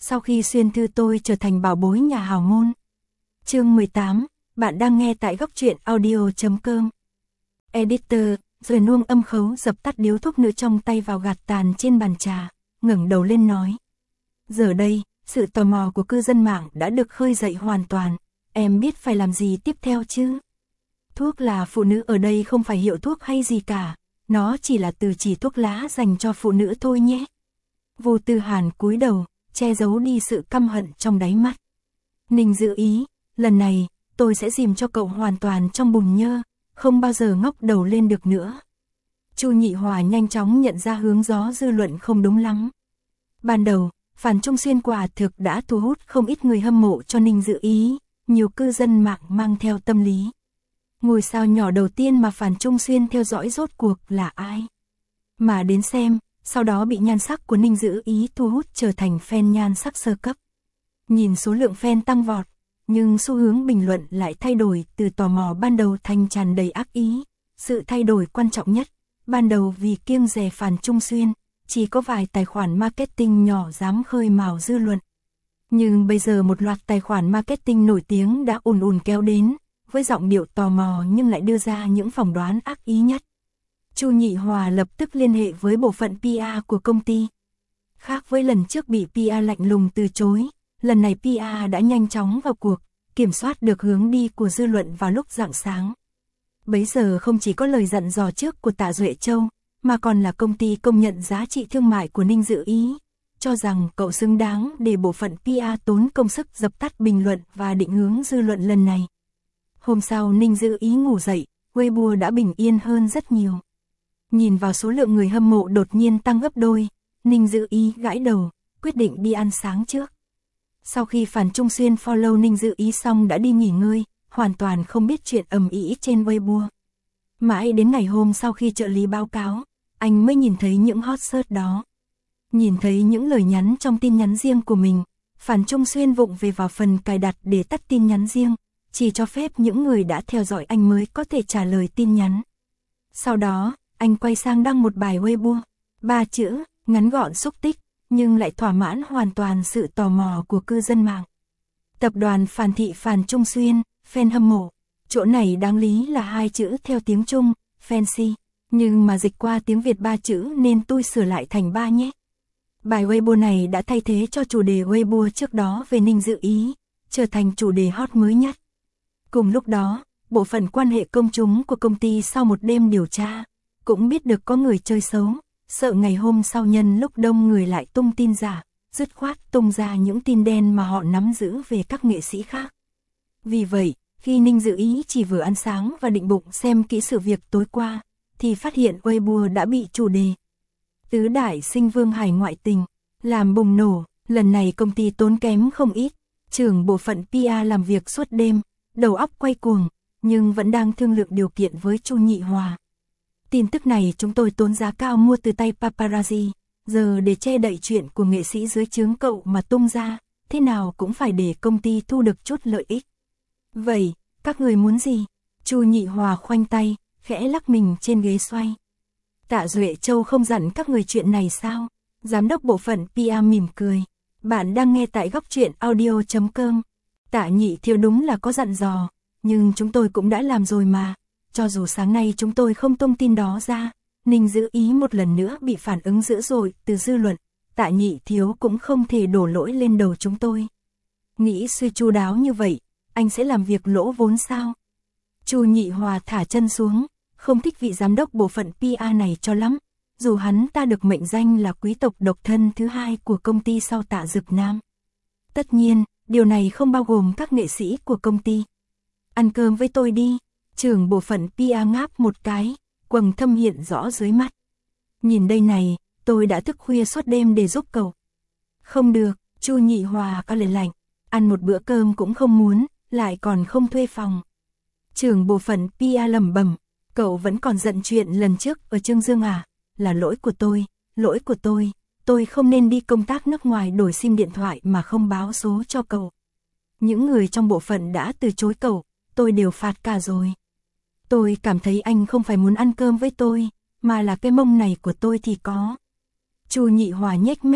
sau khi xuyên thư tôi trở thành bảo bối nhà hào môn. Chương 18, bạn đang nghe tại góc truyện audio.com. Editor, rồi nuông âm khấu dập tắt điếu thuốc nữa trong tay vào gạt tàn trên bàn trà, ngẩng đầu lên nói. Giờ đây, sự tò mò của cư dân mạng đã được khơi dậy hoàn toàn, em biết phải làm gì tiếp theo chứ? Thuốc là phụ nữ ở đây không phải hiệu thuốc hay gì cả, nó chỉ là từ chỉ thuốc lá dành cho phụ nữ thôi nhé. Vô Tư Hàn cúi đầu, che giấu đi sự căm hận trong đáy mắt. Ninh Dự Ý, lần này, tôi sẽ dìm cho cậu hoàn toàn trong bùn nhơ, không bao giờ ngóc đầu lên được nữa. Chu Nhị Hòa nhanh chóng nhận ra hướng gió dư luận không đúng lắm. Ban đầu, Phàn Trung Xuyên quả thực đã thu hút không ít người hâm mộ cho Ninh Dự Ý, nhiều cư dân mạng mang theo tâm lý. Ngôi sao nhỏ đầu tiên mà Phàn Trung Xuyên theo dõi rốt cuộc là ai? Mà đến xem, sau đó bị nhan sắc của Ninh Dự Ý thu hút trở thành fan nhan sắc sơ cấp. Nhìn số lượng fan tăng vọt, nhưng xu hướng bình luận lại thay đổi từ tò mò ban đầu thành tràn đầy ác ý. Sự thay đổi quan trọng nhất, ban đầu vì kiêng dè Phàn Trung Xuyên, chỉ có vài tài khoản marketing nhỏ dám khơi mào dư luận. Nhưng bây giờ một loạt tài khoản marketing nổi tiếng đã ùn ùn kéo đến, với giọng điệu tò mò nhưng lại đưa ra những phỏng đoán ác ý nhất. Chu Nhị Hòa lập tức liên hệ với bộ phận PR của công ty. Khác với lần trước bị PR lạnh lùng từ chối, lần này PR đã nhanh chóng vào cuộc, kiểm soát được hướng đi của dư luận vào lúc rạng sáng. Bấy giờ không chỉ có lời dặn dò trước của Tạ Duệ Châu, mà còn là công ty công nhận giá trị thương mại của Ninh Dự Ý, cho rằng cậu xứng đáng để bộ phận PR tốn công sức dập tắt bình luận và định hướng dư luận lần này. Hôm sau Ninh Dự Ý ngủ dậy, Weibo đã bình yên hơn rất nhiều. Nhìn vào số lượng người hâm mộ đột nhiên tăng gấp đôi, Ninh Dự Ý gãi đầu, quyết định đi ăn sáng trước. Sau khi Phàn Trung Xuyên follow Ninh Dự Ý xong đã đi nghỉ ngơi, hoàn toàn không biết chuyện ầm ĩ trên Weibo. Mãi đến ngày hôm sau khi trợ lý báo cáo, anh mới nhìn thấy những hot search đó. Nhìn thấy những lời nhắn trong tin nhắn riêng của mình, Phàn Trung Xuyên vụng về vào phần cài đặt để tắt tin nhắn riêng, chỉ cho phép những người đã theo dõi anh mới có thể trả lời tin nhắn. Sau đó, anh quay sang đăng một bài Weibo, 3 chữ, ngắn gọn xúc tích, nhưng lại thỏa mãn hoàn toàn sự tò mò của cư dân mạng. Tập đoàn Phàn Thị Phàn Trung Xuyên, fan hâm mộ. Chỗ này đáng lý là 2 chữ theo tiếng Trung, fancy, nhưng mà dịch qua tiếng Việt 3 chữ nên tôi sửa lại thành 3 nhé. Bài Weibo này đã thay thế cho chủ đề Weibo trước đó về Ninh Dự Ý, trở thành chủ đề hot mới nhất. Cùng lúc đó, bộ phận quan hệ công chúng của công ty sau một đêm điều tra, cũng biết được có người chơi xấu, sợ ngày hôm sau nhân lúc đông người lại tung tin giả, dứt khoát tung ra những tin đen mà họ nắm giữ về các nghệ sĩ khác. Vì vậy, khi Ninh Dự Ý chỉ vừa ăn sáng và định bụng xem kỹ sự việc tối qua, thì phát hiện Weibo đã bị chủ đề Tứ Đại Sinh Vương Hải ngoại tình làm bùng nổ. Lần này công ty tốn kém không ít, trưởng bộ phận PR làm việc suốt đêm, đầu óc quay cuồng, nhưng vẫn đang thương lượng điều kiện với Chu Nhị Hòa. Tin tức này chúng tôi tốn giá cao mua từ tay paparazzi, giờ để che đậy chuyện của nghệ sĩ dưới trướng cậu mà tung ra, thế nào cũng phải để công ty thu được chút lợi ích. Vậy, các người muốn gì? Chu Nhị Hòa khoanh tay, khẽ lắc mình trên ghế xoay. Tạ Duệ Châu không dặn các người chuyện này sao? Giám đốc bộ phận PR mỉm cười. Bạn đang nghe tại góc truyện audio.com. Tạ Nhị Thiếu đúng là có dặn dò, nhưng chúng tôi cũng đã làm rồi mà. Cho dù sáng nay chúng tôi không tung tin đó ra, Ninh Dự Ý một lần nữa bị phản ứng dữ dội từ dư luận, Tạ Nhị Thiếu cũng không thể đổ lỗi lên đầu chúng tôi. Nghĩ suy chu đáo như vậy, anh sẽ làm việc lỗ vốn sao? Chu Nhị Hòa thả chân xuống, không thích vị giám đốc bộ phận PR này cho lắm, dù hắn ta được mệnh danh là quý tộc độc thân thứ hai của công ty sau Tạ Dực Nam. Tất nhiên, điều này không bao gồm các nghệ sĩ của công ty. Ăn cơm với tôi đi, trưởng bộ phận PR ngáp một cái, quầng thâm hiện rõ dưới mắt. Nhìn đây này, tôi đã thức khuya suốt đêm để giúp cậu. Không được, Chu Nhị Hòa có lời lạnh, ăn một bữa cơm cũng không muốn, lại còn không thuê phòng. Trưởng bộ phận PR lẩm bẩm, cậu vẫn còn giận chuyện lần trước ở Trương Dương à? Là lỗi của tôi không nên đi công tác nước ngoài đổi sim điện thoại mà không báo số cho cậu. Những người trong bộ phận đã từ chối cậu, tôi đều phạt cả rồi. Tôi cảm thấy anh không phải muốn ăn cơm với tôi, mà là cái mông này của tôi thì có. Chu Nhị Hòa nhếch mép,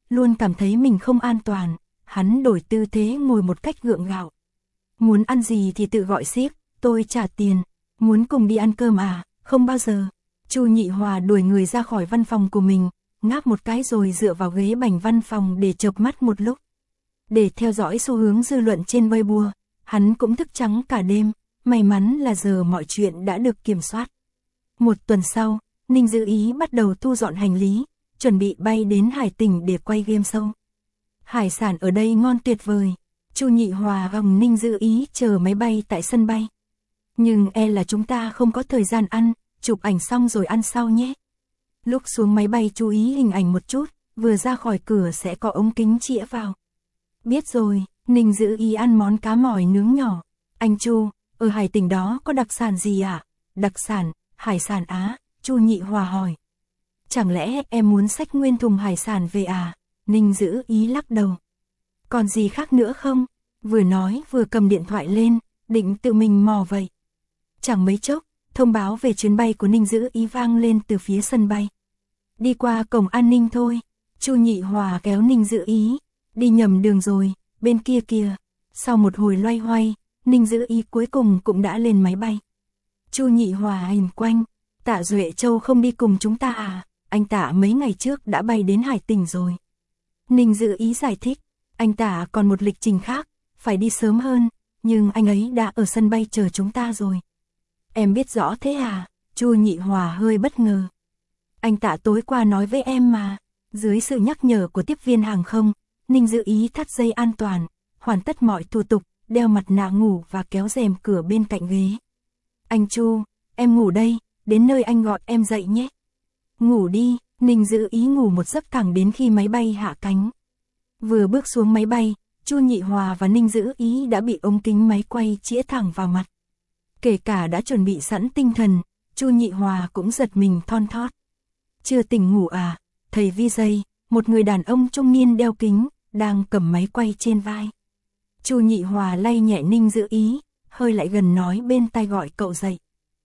luôn cảm thấy mình không an toàn, hắn đổi tư thế ngồi một cách gượng gạo. Muốn ăn gì thì tự gọi xiếc, tôi trả tiền, muốn cùng đi ăn cơm à, không bao giờ. Chu Nhị Hòa đuổi người ra khỏi văn phòng của mình, ngáp một cái rồi dựa vào ghế bành văn phòng để chợp mắt một lúc. Để theo dõi xu hướng dư luận trên Weibo, hắn cũng thức trắng cả đêm, may mắn là giờ mọi chuyện đã được kiểm soát. Một tuần sau, Ninh Dư Ý bắt đầu thu dọn hành lý, chuẩn bị bay đến Hải Tỉnh để quay game show. Hải sản ở đây ngon tuyệt vời. Chu Nhị Hòa gồng Ninh Dư Ý chờ máy bay tại sân bay. Nhưng là chúng ta không có thời gian ăn, chụp ảnh xong rồi ăn sau nhé. Lúc xuống máy bay chú ý hình ảnh một chút, vừa ra khỏi cửa sẽ có ống kính chĩa vào. Biết rồi, Ninh Dư Ý ăn món cá mòi nướng nhỏ. Anh Chu, ở Hải Tỉnh đó có đặc sản gì à? Đặc sản, hải sản Á, Chu Nhị Hòa hỏi. Chẳng lẽ em muốn xách nguyên thùng hải sản về à? Ninh Dư Ý lắc đầu. Còn gì khác nữa không? Vừa nói vừa cầm điện thoại lên, định tự mình mò vậy. Chẳng mấy chốc, thông báo về chuyến bay của Ninh Dư Ý vang lên từ phía sân bay. Đi qua cổng an ninh thôi. Chu Nhị Hòa kéo Ninh Dư Ý. Đi nhầm đường rồi, bên kia kìa. Sau một hồi loay hoay, Ninh Dư Ý cuối cùng cũng đã lên máy bay. Chu Nhị Hòa nhìn quanh. Tạ Duệ Châu không đi cùng chúng ta à? Anh Tạ mấy ngày trước đã bay đến Hải Tỉnh rồi. Ninh Dư Ý giải thích. Anh Tạ còn một lịch trình khác, phải đi sớm hơn, nhưng anh ấy đã ở sân bay chờ chúng ta rồi. Em biết rõ thế à? Chu Nhị Hòa hơi bất ngờ. Anh Tạ tối qua nói với em mà. Dưới sự nhắc nhở của tiếp viên hàng không, Ninh Dư Ý thắt dây an toàn, hoàn tất mọi thủ tục, đeo mặt nạ ngủ và kéo rèm cửa bên cạnh ghế. Anh Chu, em ngủ đây, đến nơi anh gọi em dậy nhé. Ngủ đi. Ninh Dư Ý ngủ một giấc thẳng đến khi máy bay hạ cánh. Vừa bước xuống máy bay, Chu Nhị Hòa và Ninh Dư Ý đã bị ống kính máy quay chĩa thẳng vào mặt. Kể cả đã chuẩn bị sẵn tinh thần, Chu Nhị Hòa cũng giật mình thon thót. Chưa tỉnh ngủ à? Thầy VJ, một người đàn ông trung niên đeo kính, đang cầm máy quay trên vai. Chu Nhị Hòa lay nhẹ Ninh Dư Ý, hơi lại gần nói bên tai gọi cậu dậy.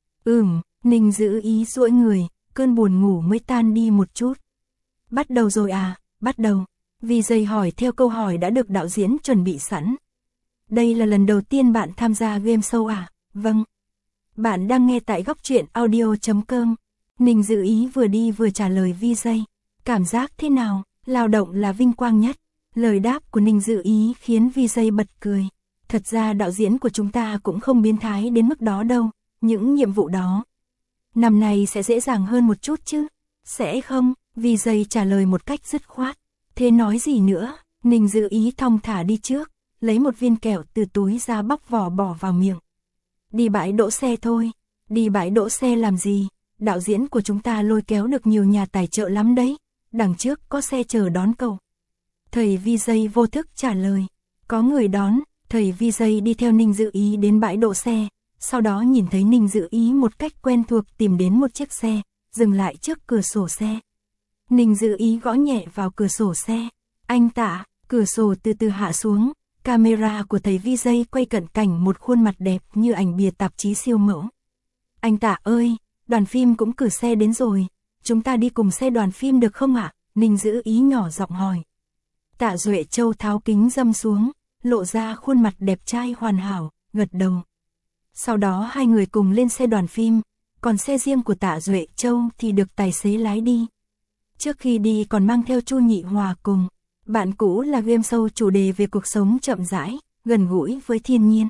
Ninh Dư Ý duỗi người, cơn buồn ngủ mới tan đi một chút. Bắt đầu rồi à? Bắt đầu. VJ hỏi theo câu hỏi đã được đạo diễn chuẩn bị sẵn. Đây là lần đầu tiên bạn tham gia game show à? Vâng. Bạn đang nghe tại góc truyện audio.com. Ninh Dư Ý vừa đi vừa trả lời VJ. Cảm giác thế nào? Lao động là vinh quang nhất. Lời đáp của Ninh Dư Ý khiến VJ bật cười. Thật ra đạo diễn của chúng ta cũng không biến thái đến mức đó đâu. Những nhiệm vụ đó năm nay sẽ dễ dàng hơn một chút chứ? Sẽ không, VJ trả lời một cách dứt khoát. Thế nói gì nữa? Ninh Dư Ý thong thả đi trước, lấy một viên kẹo từ túi ra bóc vỏ bỏ vào miệng. Đi bãi đỗ xe thôi. Đi bãi đỗ xe làm gì? Đạo diễn của chúng ta lôi kéo được nhiều nhà tài trợ lắm đấy. Đằng trước có xe chờ đón cậu. Thầy VJ vô thức trả lời. Có người đón. Thầy VJ đi theo Ninh Dư Ý đến bãi đỗ xe. Sau đó nhìn thấy Ninh Dư Ý một cách quen thuộc tìm đến một chiếc xe, dừng lại trước cửa sổ xe. Ninh Dư Ý gõ nhẹ vào cửa sổ xe. Anh Tạ, cửa sổ từ từ hạ xuống, camera của thầy VJ quay cận cảnh một khuôn mặt đẹp như ảnh bìa tạp chí siêu mẫu. Anh Tạ ơi, đoàn phim cũng cử xe đến rồi, chúng ta đi cùng xe đoàn phim được không ạ? Ninh Dư Ý nhỏ giọng hỏi. Tạ Duệ Châu tháo kính râm xuống, lộ ra khuôn mặt đẹp trai hoàn hảo, gật đầu. Sau đó hai người cùng lên xe đoàn phim, còn xe riêng của Tạ Duệ Châu thì được tài xế lái đi. Trước khi đi còn mang theo Chu Nhị Hòa cùng. Bạn cũ là game show chủ đề về cuộc sống chậm rãi, gần gũi với thiên nhiên.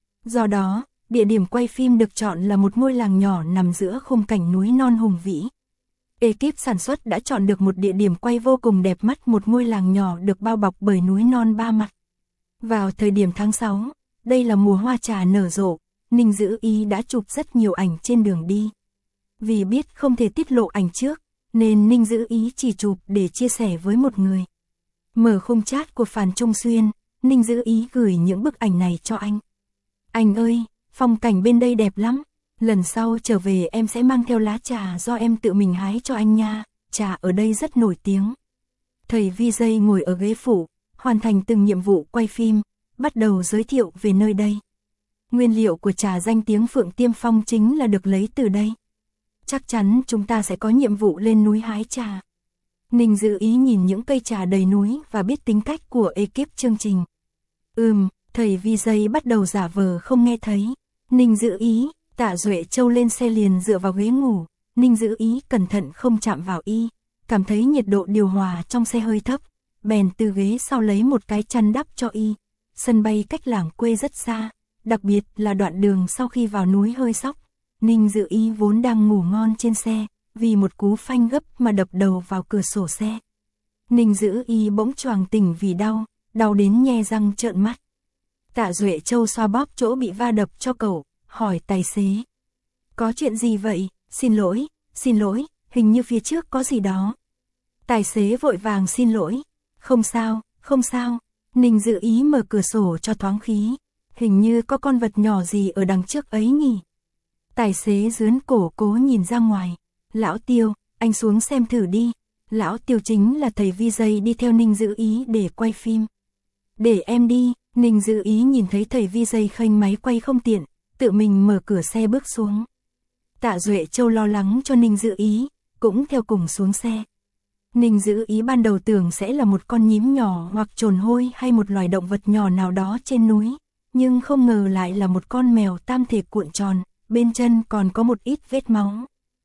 Do đó, địa điểm quay phim được chọn là một ngôi làng nhỏ nằm giữa khung cảnh núi non hùng vĩ. Ekip sản xuất đã chọn được một địa điểm quay vô cùng đẹp mắt, một ngôi làng nhỏ được bao bọc bởi núi non ba mặt. Vào thời điểm tháng 6, đây là mùa hoa trà nở rộ, Ninh Dư Ý đã chụp rất nhiều ảnh trên đường đi. Vì biết không thể tiết lộ ảnh trước, nên Ninh Dư Ý chỉ chụp để chia sẻ với một người. Mở khung chat của Phan Trung Xuyên, Ninh Dư Ý gửi những bức ảnh này cho anh. Anh ơi, phong cảnh bên đây đẹp lắm. Lần sau trở về em sẽ mang theo lá trà do em tự mình hái cho anh nha. Trà ở đây rất nổi tiếng. Thầy VJ ngồi ở ghế phụ, hoàn thành từng nhiệm vụ quay phim, bắt đầu giới thiệu về nơi đây. Nguyên liệu của trà danh tiếng Phượng Tiêm Phong chính là được lấy từ đây. Chắc chắn chúng ta sẽ có nhiệm vụ lên núi hái trà. Ninh Dữ Ý nhìn những cây trà đầy núi và biết tính cách của ekip chương trình. Thầy VJ bắt đầu giả vờ không nghe thấy. Ninh Dữ Ý, Tạ Duệ Châu lên xe liền dựa vào ghế ngủ. Ninh Dữ Ý cẩn thận không chạm vào y, cảm thấy nhiệt độ điều hòa trong xe hơi thấp, bèn từ ghế sau lấy một cái chăn đắp cho y. Sân bay cách làng quê rất xa, đặc biệt là đoạn đường sau khi vào núi hơi sóc. Ninh Dữ Ý vốn đang ngủ ngon trên xe, vì một cú phanh gấp mà đập đầu vào cửa sổ xe. Ninh Dữ Ý bỗng choàng tỉnh vì đau đến nhe răng trợn mắt. Tạ Duệ Châu xoa bóp chỗ bị va đập cho cậu, hỏi tài xế. Có chuyện gì vậy? Xin lỗi, hình như phía trước có gì đó. Tài xế vội vàng xin lỗi. Không sao. Ninh Dữ Ý mở cửa sổ cho thoáng khí. Hình như có con vật nhỏ gì ở đằng trước ấy nhỉ? Tài xế dướn cổ cố nhìn ra ngoài. Lão Tiêu, anh xuống xem thử đi. Lão Tiêu chính là thầy VJ đi theo Ninh Dữ Ý để quay phim. Để em đi. Ninh Dữ Ý nhìn thấy thầy VJ khênh máy quay không tiện, tự mình mở cửa xe bước xuống. Tạ Duệ Châu lo lắng cho Ninh Dữ Ý, cũng theo cùng xuống xe. Ninh Dữ Ý ban đầu tưởng sẽ là một con nhím nhỏ hoặc trồn hôi hay một loài động vật nhỏ nào đó trên núi, nhưng không ngờ lại là một con mèo tam thể cuộn tròn, bên chân còn có một ít vết máu.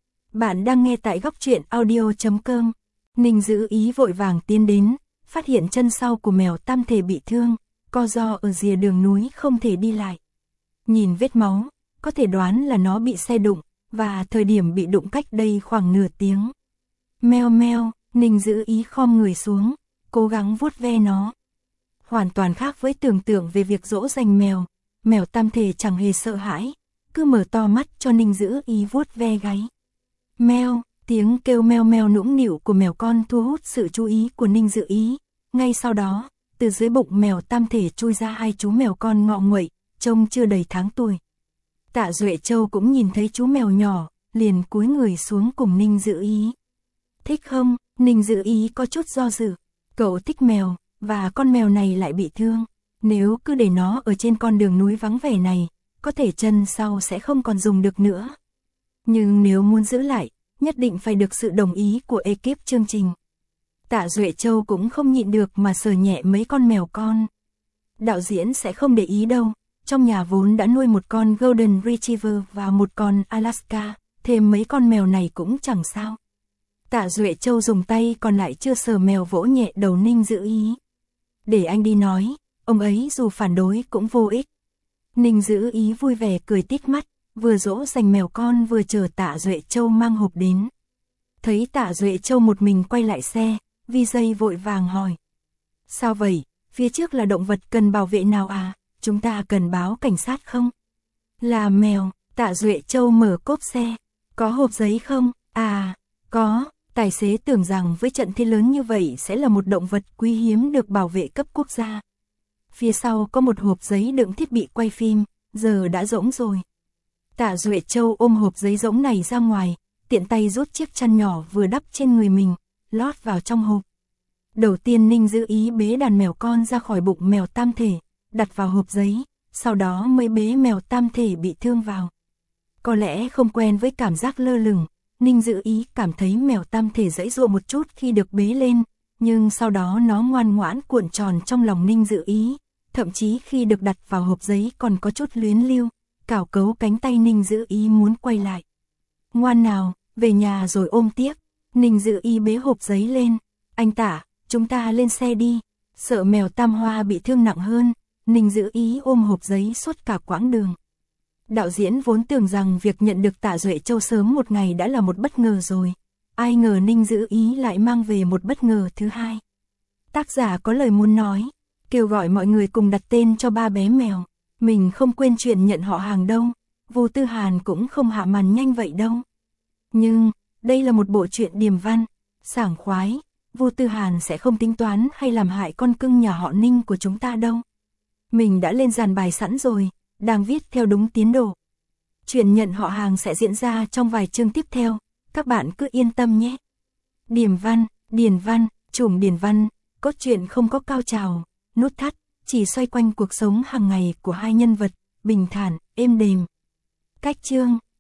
Bạn đang nghe tại góc truyện audio.com. Ninh Dữ Ý vội vàng tiến đến, phát hiện chân sau của mèo tam thể bị thương, co ro ở rìa đường núi không thể đi lại. Nhìn vết máu, có thể đoán là nó bị xe đụng, và thời điểm bị đụng cách đây khoảng nửa tiếng. Meo meo, Ninh Dữ Ý khom người xuống, cố gắng vuốt ve nó. Hoàn toàn khác với tưởng tượng về việc dỗ dành mèo tam thể chẳng hề sợ hãi, cứ mở to mắt cho Ninh Dữ Ý vuốt ve gáy. Meo, tiếng kêu meo meo nũng nịu của mèo con thu hút sự chú ý của Ninh Dữ Ý. Ngay sau đó, từ dưới bụng mèo tam thể chui ra hai chú mèo con ngọ nguậy, trông chưa đầy tháng tuổi. Tạ Duệ Châu cũng nhìn thấy chú mèo nhỏ, liền cúi người xuống cùng Ninh Dữ Ý. Thích không? Ninh Dữ Ý có chút do dự. Cậu thích mèo, và con mèo này lại bị thương. Nếu cứ để nó ở trên con đường núi vắng vẻ này, có thể chân sau sẽ không còn dùng được nữa. Nhưng nếu muốn giữ lại, nhất định phải được sự đồng ý của ekip chương trình. Tạ Duệ Châu cũng không nhịn được mà sờ nhẹ mấy con mèo con. Đạo diễn sẽ không để ý đâu, trong nhà vốn đã nuôi một con Golden Retriever và một con Alaska, thêm mấy con mèo này cũng chẳng sao. Tạ Duệ Châu dùng tay còn lại chưa sờ mèo vỗ nhẹ đầu Ninh Dữ Ý. Để anh đi nói, ông ấy dù phản đối cũng vô ích. Ninh Dữ Ý vui vẻ cười tít mắt, vừa dỗ dành mèo con vừa chờ Tạ Duệ Châu mang hộp đến. Thấy Tạ Duệ Châu một mình quay lại xe, VJ vội vàng hỏi. Sao vậy, phía trước là động vật cần bảo vệ nào à, chúng ta cần báo cảnh sát không? Là mèo, Tạ Duệ Châu mở cốp xe. Có hộp giấy không? À, có. Tài xế tưởng rằng với trận thế lớn như vậy sẽ là một động vật quý hiếm được bảo vệ cấp quốc gia. Phía sau có một hộp giấy đựng thiết bị quay phim, giờ đã rỗng rồi. Tạ Duệ Châu ôm hộp giấy rỗng này ra ngoài, tiện tay rút chiếc chăn nhỏ vừa đắp trên người mình, lót vào trong hộp. Đầu tiên Ninh Dữ Ý bế đàn mèo con ra khỏi bụng mèo tam thể, đặt vào hộp giấy, sau đó mới bế mèo tam thể bị thương vào. Có lẽ không quen với cảm giác lơ lửng, Ninh Dữ Ý cảm thấy mèo tam thể giãy giụa một chút khi được bế lên, nhưng sau đó nó ngoan ngoãn cuộn tròn trong lòng Ninh Dữ Ý, thậm chí khi được đặt vào hộp giấy còn có chút luyến lưu, cào cấu cánh tay Ninh Dữ Ý muốn quay lại. Ngoan nào, về nhà rồi ôm tiếp. Ninh Dữ Ý bế hộp giấy lên. Anh Tạ, chúng ta lên xe đi. Sợ mèo tam hoa bị thương nặng hơn, Ninh Dữ Ý ôm hộp giấy suốt cả quãng đường. Đạo diễn vốn tưởng rằng việc nhận được Tạ Duệ Châu sớm một ngày đã là một bất ngờ rồi. Ai ngờ Ninh Dữ Ý lại mang về một bất ngờ thứ hai. Tác giả có lời muốn nói, kêu gọi mọi người cùng đặt tên cho ba bé mèo. Mình không quên chuyện nhận họ hàng đâu, Vu Tư Hàn cũng không hạ màn nhanh vậy đâu. Nhưng, đây là một bộ truyện điềm văn, sảng khoái, Vu Tư Hàn sẽ không tính toán hay làm hại con cưng nhà họ Ninh của chúng ta đâu. Mình đã lên dàn bài sẵn rồi, đang viết theo đúng tiến độ. Chuyện nhận họ hàng sẽ diễn ra trong vài chương tiếp theo, các bạn cứ yên tâm nhé. Điềm văn, điền văn, chủng điền văn, cốt truyện không có cao trào, nút thắt, chỉ xoay quanh cuộc sống hàng ngày của hai nhân vật, bình thản, êm đềm. Cách chương